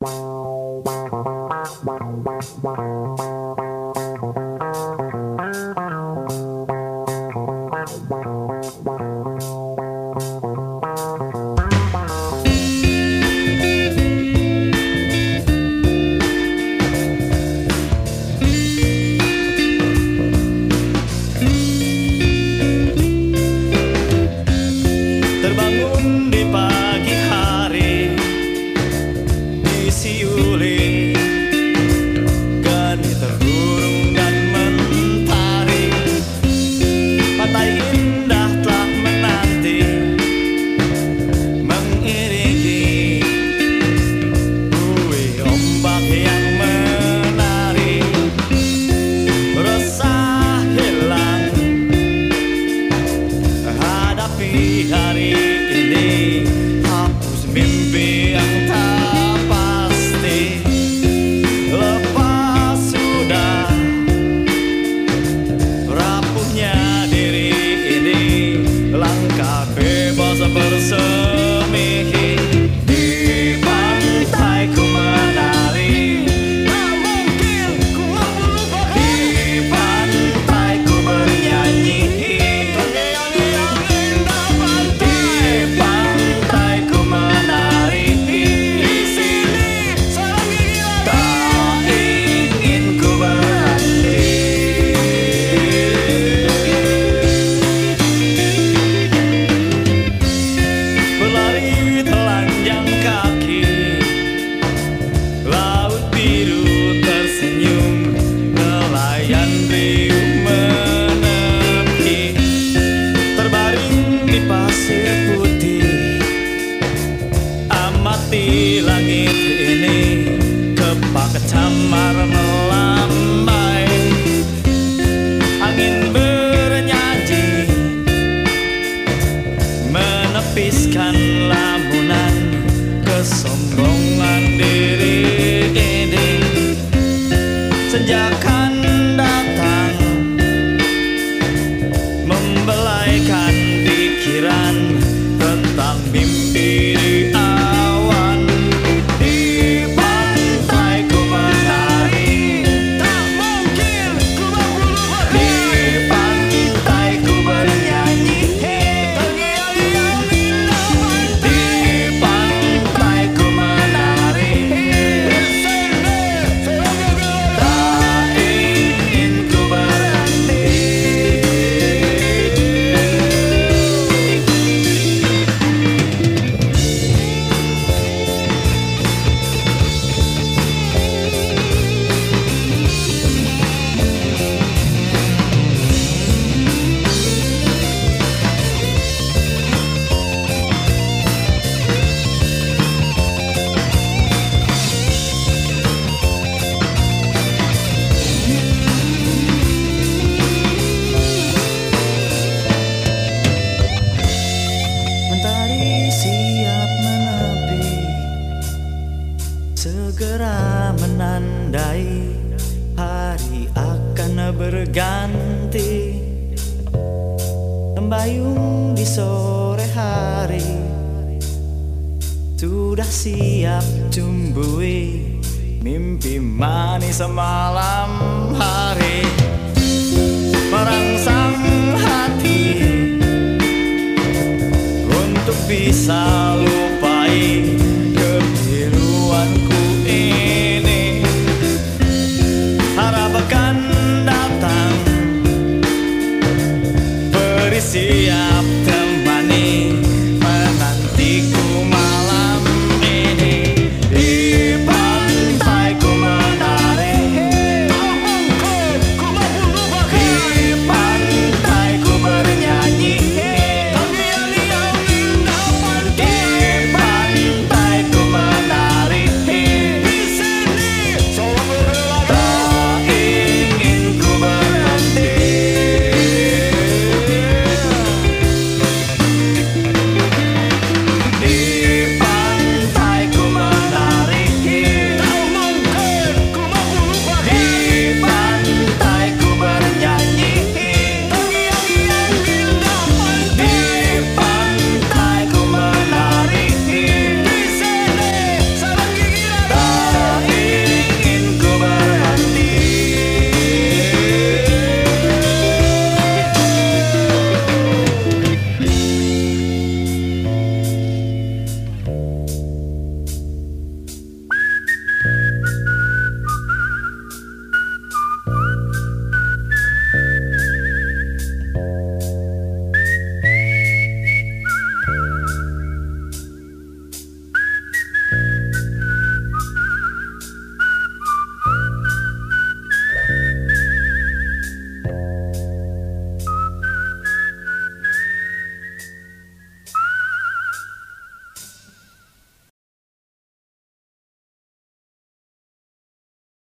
Terbangun di pagi hari, disiuli geni terburung dan mentari. Pantai indah telah menanti, mengiringi buih ombak yang menari. Resah hilang, hadapi hari ini, hapus mimpi yang tak pasti. Lepas sudah rapuhnya diri ini, langkah bebas bersemi. Di pantai ku menari, tak mungkin ku melupakan. Di pantai ku bernyanyi, terngiang-ngiang indah pantai. Di pantai ku menari, di sini sarang gigi tak ingin ku berhenti. Berlari telanjang kaki, laut biru tersenyum, nelayan riuh menepi. Terbaring di pasir putih, amati langit ini, kepak kecamar melambai. Angin bernyanyi, menepiskan lamunan kesombongan diri ini. Senja akan datang, membelaikan pikiran tentang mimpi di awan. Di pantai ku menari, tak mungkin ku melupakan. Di pantai ku bernyanyi, terngiang-ngiang indah pantai. Di pantai ku menari, di sini sarang gigi tak ingin ku berhenti. Mentari siap menepi, segera menandai hari akan berganti. Membayung di sore hari, sudah siap tumbuhi mimpi manis malam hari. Merangsang